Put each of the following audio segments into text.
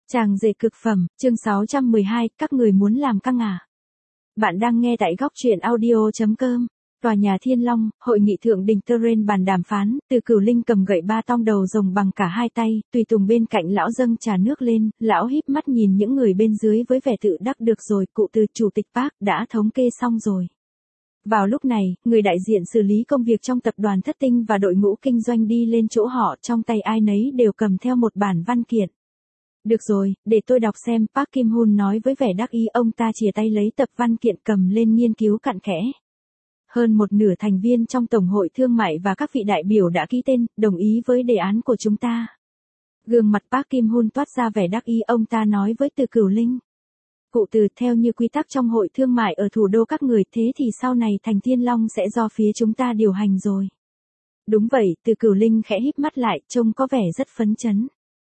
Tràng rể cực phẩm, chương 612, các người muốn làm căng à? Bạn đang nghe tại góc truyện audio.com. Tòa nhà Thiên Long, hội nghị thượng đỉnh Terrain bàn đàm phán, Từ Cửu Linh cầm gậy ba tong đầu rồng bằng cả hai tay, tùy tùng bên cạnh lão dâng trà nước lên, lão híp mắt nhìn những người bên dưới với vẻ tự đắc được rồi, cụ Từ chủ tịch Park đã thống kê xong rồi. Vào lúc này, người đại diện xử lý công việc trong tập đoàn Thất Tinh và đội ngũ kinh doanh đi lên chỗ họ, trong tay ai nấy đều cầm theo một bản văn kiện. Được rồi, để tôi đọc xem, Park Kim Hoon nói với vẻ đắc ý, ông ta chìa tay lấy tập văn kiện cầm lên nghiên cứu cặn kẽ. Hơn một nửa thành viên trong Tổng hội Thương mại và các vị đại biểu đã ký tên, đồng ý với đề án của chúng ta. Gương mặt Park Kim Hoon toát ra vẻ đắc ý, ông ta nói với Từ Cửu Linh. Cụ Từ, theo như quy tắc trong hội thương mại ở thủ đô các người, thế thì sau này thành Thiên Long sẽ do phía chúng ta điều hành rồi. Đúng vậy, Từ Cửu Linh khẽ híp mắt lại, trông có vẻ rất phấn chấn.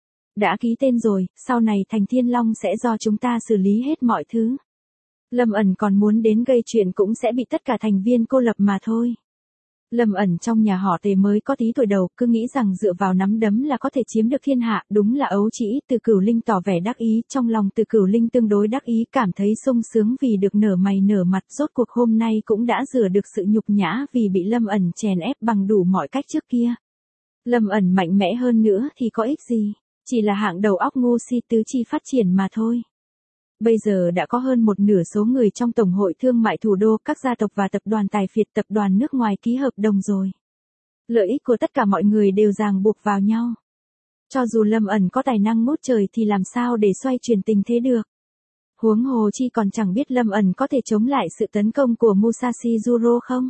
Đã ký tên rồi, sau này thành Thiên Long sẽ do chúng ta xử lý hết mọi thứ. Lâm Ẩn còn muốn đến gây chuyện cũng sẽ bị tất cả thành viên cô lập mà thôi. Lâm Ẩn trong nhà họ Tề mới có tí tuổi đầu, cứ nghĩ rằng dựa vào nắm đấm là có thể chiếm được thiên hạ, đúng là ấu trĩ. Từ Cửu Linh tỏ vẻ đắc ý, trong lòng Từ Cửu Linh tương đối đắc ý, cảm thấy sung sướng vì được nở mày nở mặt, rốt cuộc hôm nay cũng đã rửa được sự nhục nhã vì bị Lâm Ẩn chèn ép bằng đủ mọi cách trước kia. Lâm Ẩn mạnh mẽ hơn nữa thì có ích gì, chỉ là hạng đầu óc ngu si tứ chi phát triển mà thôi. Bây giờ đã có hơn một nửa số người trong Tổng hội Thương mại thủ đô, các gia tộc và tập đoàn tài phiệt, tập đoàn nước ngoài ký hợp đồng rồi. Lợi ích của tất cả mọi người đều ràng buộc vào nhau. Cho dù Lâm Ẩn có tài năng ngút trời thì làm sao để xoay chuyển tình thế được. Huống hồ chi còn chẳng biết Lâm Ẩn có thể chống lại sự tấn công của Musashi Juro không?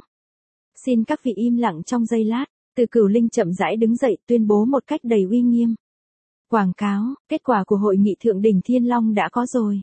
Xin các vị im lặng trong giây lát, Từ Cửu Linh chậm rãi đứng dậy tuyên bố một cách đầy uy nghiêm. Quảng cáo, kết quả của hội nghị thượng đỉnh Thiên Long đã có rồi.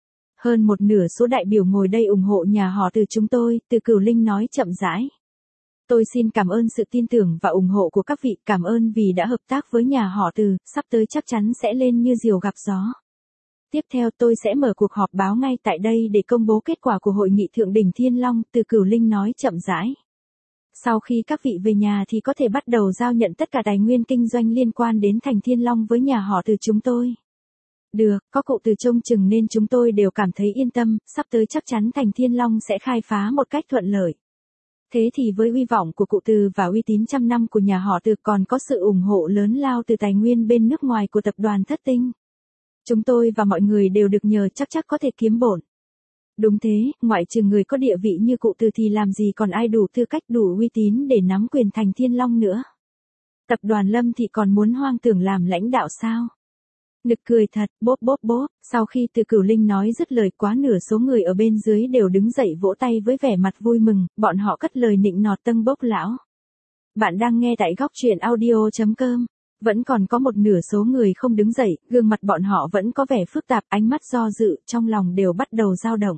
Hơn một nửa số đại biểu ngồi đây ủng hộ nhà họ Từ chúng tôi, Từ Cửu Linh nói chậm rãi. Tôi xin cảm ơn sự tin tưởng và ủng hộ của các vị, cảm ơn vì đã hợp tác với nhà họ Từ, sắp tới chắc chắn sẽ lên như diều gặp gió. Tiếp theo tôi sẽ mở cuộc họp báo ngay tại đây để công bố kết quả của hội nghị thượng đỉnh Thiên Long, Từ Cửu Linh nói chậm rãi. Sau khi các vị về nhà thì có thể bắt đầu giao nhận tất cả tài nguyên kinh doanh liên quan đến thành Thiên Long với nhà họ Từ chúng tôi. Được, có cụ Từ trông chừng nên chúng tôi đều cảm thấy yên tâm, sắp tới chắc chắn thành Thiên Long sẽ khai phá một cách thuận lợi. Thế thì với uy vọng của cụ Từ và uy tín trăm năm của nhà họ Từ, còn có sự ủng hộ lớn lao từ tài nguyên bên nước ngoài của tập đoàn Thất Tinh, chúng tôi và mọi người đều được nhờ, chắc có thể kiếm bộn. Đúng thế, ngoại trừ người có địa vị như cụ Từ thì làm gì còn ai đủ tư cách, đủ uy tín để nắm quyền thành Thiên Long nữa. Tập đoàn Lâm thì còn muốn hoang tưởng làm lãnh đạo sao? Nực cười thật, bốp. Sau khi Từ Cửu Linh nói dứt lời, quá nửa số người ở bên dưới đều đứng dậy vỗ tay với vẻ mặt vui mừng, bọn họ cất lời nịnh nọt tâng bốc lão. Bạn đang nghe tại góc truyện audio.com. Vẫn còn có một nửa số người không đứng dậy, gương mặt bọn họ vẫn có vẻ phức tạp, ánh mắt do dự, trong lòng đều bắt đầu dao động.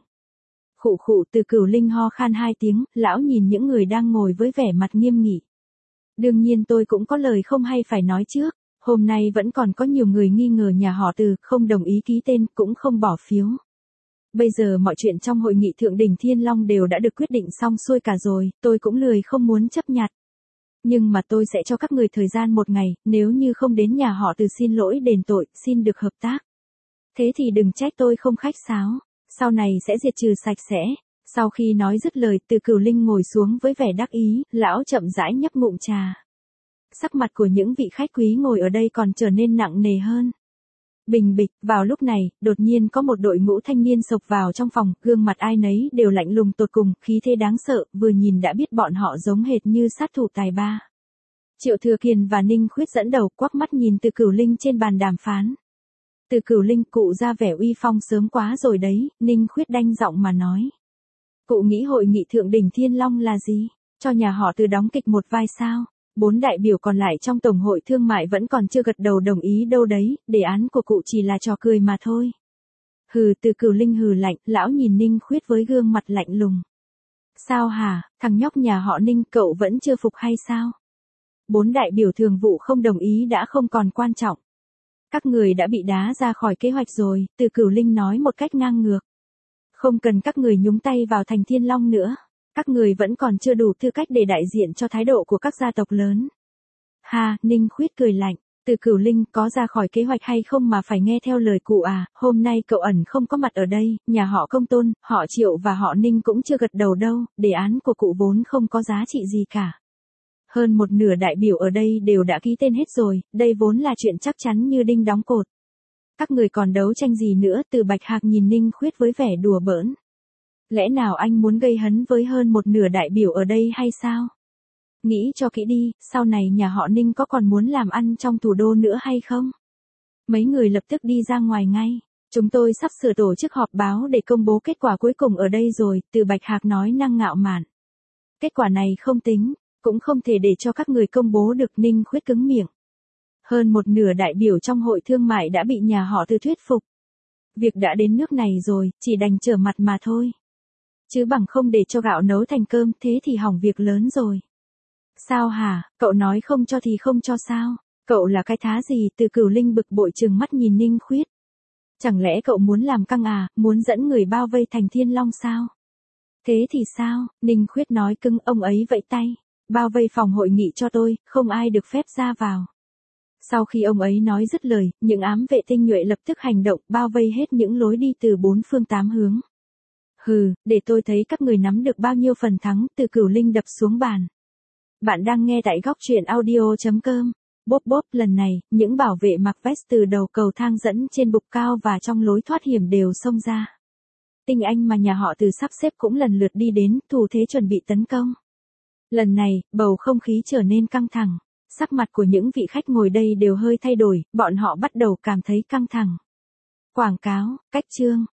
Khụ, Từ Cửu Linh ho khan hai tiếng, lão nhìn những người đang ngồi với vẻ mặt nghiêm nghị. Đương nhiên tôi cũng có lời không hay phải nói trước. Hôm nay vẫn còn có nhiều người nghi ngờ nhà họ Từ, không đồng ý ký tên, cũng không bỏ phiếu. Bây giờ mọi chuyện trong hội nghị thượng đỉnh Thiên Long đều đã được quyết định xong xuôi cả rồi, tôi cũng lười không muốn chấp nhặt. Nhưng mà tôi sẽ cho các người thời gian một ngày, nếu như không đến nhà họ Từ xin lỗi đền tội, xin được hợp tác. Thế thì đừng trách tôi không khách sáo, sau này sẽ diệt trừ sạch sẽ. Sau khi nói dứt lời, Từ Cửu Linh ngồi xuống với vẻ đắc ý, lão chậm rãi nhấp ngụm trà. Sắc mặt của những vị khách quý ngồi ở đây còn trở nên nặng nề hơn. Bình bịch, vào lúc này, đột nhiên có một đội ngũ thanh niên xộc vào trong phòng, gương mặt ai nấy đều lạnh lùng tột cùng, khí thế đáng sợ, vừa nhìn đã biết bọn họ giống hệt như sát thủ tài ba. Triệu Thừa Kiền và Ninh Khuyết dẫn đầu, quắc mắt nhìn Từ Cửu Linh trên bàn đàm phán. Từ Cửu Linh, cụ ra vẻ uy phong sớm quá rồi đấy, Ninh Khuyết đanh giọng mà nói. Cụ nghĩ hội nghị thượng đỉnh Thiên Long là gì? Cho nhà họ Từ đóng kịch một vai sao? 4 đại biểu còn lại trong Tổng hội Thương mại vẫn còn chưa gật đầu đồng ý đâu đấy, đề án của cụ chỉ là trò cười mà thôi. Hừ, Từ Cửu Linh hừ lạnh, lão nhìn Ninh Khuyết với gương mặt lạnh lùng. Sao hả, thằng nhóc nhà họ Ninh, cậu vẫn chưa phục hay sao? 4 đại biểu thường vụ không đồng ý đã không còn quan trọng. Các người đã bị đá ra khỏi kế hoạch rồi, Từ Cửu Linh nói một cách ngang ngược. Không cần các người nhúng tay vào thành Thiên Long nữa. Các người vẫn còn chưa đủ tư cách để đại diện cho thái độ của các gia tộc lớn. Ha, Ninh Khuyết cười lạnh. Từ Cửu Linh, có ra khỏi kế hoạch hay không mà phải nghe theo lời cụ à, hôm nay cậu ẩn không có mặt ở đây, nhà họ Công Tôn, họ Triệu và họ Ninh cũng chưa gật đầu đâu, đề án của cụ vốn không có giá trị gì cả. Hơn một nửa đại biểu ở đây đều đã ký tên hết rồi, đây vốn là chuyện chắc chắn như đinh đóng cột. Các người còn đấu tranh gì nữa? Từ Bạch Hạc nhìn Ninh Khuyết với vẻ đùa bỡn. Lẽ nào anh muốn gây hấn với hơn một nửa đại biểu ở đây hay sao? Nghĩ cho kỹ đi, sau này nhà họ Ninh có còn muốn làm ăn trong thủ đô nữa hay không? Mấy người lập tức đi ra ngoài ngay. Chúng tôi sắp sửa tổ chức họp báo để công bố kết quả cuối cùng ở đây rồi, Từ Bạch Hạc nói năng ngạo mạn. Kết quả này không tính, cũng không thể để cho các người công bố được. Ninh Khuyết cứng miệng. Hơn một nửa đại biểu trong hội thương mại đã bị nhà họ Từ thuyết phục. Việc đã đến nước này rồi, chỉ đành trở mặt mà thôi. Chứ bằng không để cho gạo nấu thành cơm, thế thì hỏng việc lớn rồi. Sao hả, cậu nói không cho thì không cho sao? Cậu là cái thá gì? Từ Cửu Linh bực bội trừng mắt nhìn Ninh Khuyết. Chẳng lẽ cậu muốn làm căng à, muốn dẫn người bao vây thành Thiên Long sao? Thế thì sao? Ninh Khuyết nói cứng, ông ấy vẫy tay. Bao vây phòng hội nghị cho tôi, không ai được phép ra vào. Sau khi ông ấy nói dứt lời, những ám vệ tinh nhuệ lập tức hành động, bao vây hết những lối đi từ bốn phương tám hướng. Hừ, để tôi thấy các người nắm được bao nhiêu phần thắng. Từ Cửu Linh đập xuống bàn. Bạn đang nghe tại góc truyện audio.com. Bốp bốp, lần này, những bảo vệ mặc vest từ đầu cầu thang dẫn trên bục cao và trong lối thoát hiểm đều xông ra. Tinh anh mà nhà họ Từ sắp xếp cũng lần lượt đi đến, thủ thế chuẩn bị tấn công. Lần này, bầu không khí trở nên căng thẳng. Sắc mặt của những vị khách ngồi đây đều hơi thay đổi, bọn họ bắt đầu cảm thấy căng thẳng. Quảng cáo, cách chương.